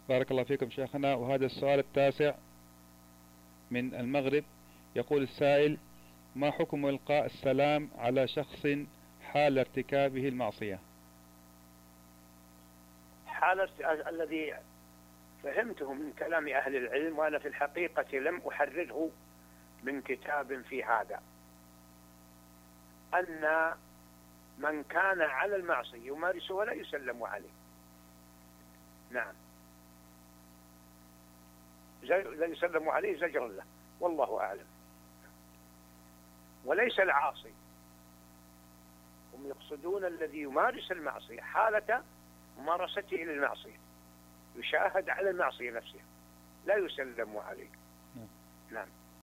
بارك الله فيكم شيخنا. وهذا السؤال التاسع من المغرب، يقول السائل: ما حكم إلقاء السلام على شخص حال ارتكابه المعصية؟ حالة الذي فهمته من كلام أهل العلم، وأنا في الحقيقة لم أحرره من كتاب في هذا، أن من كان على المعصية يمارسه ولا يسلم عليه. نعم، لا يسلم عليه زجرا له، والله أعلم. وليس العاصي، هم يقصدون الذي يمارس المعصية حالة ممارسته للمعصية، يشاهد على المعصية نفسها، لا يسلم عليه. نعم.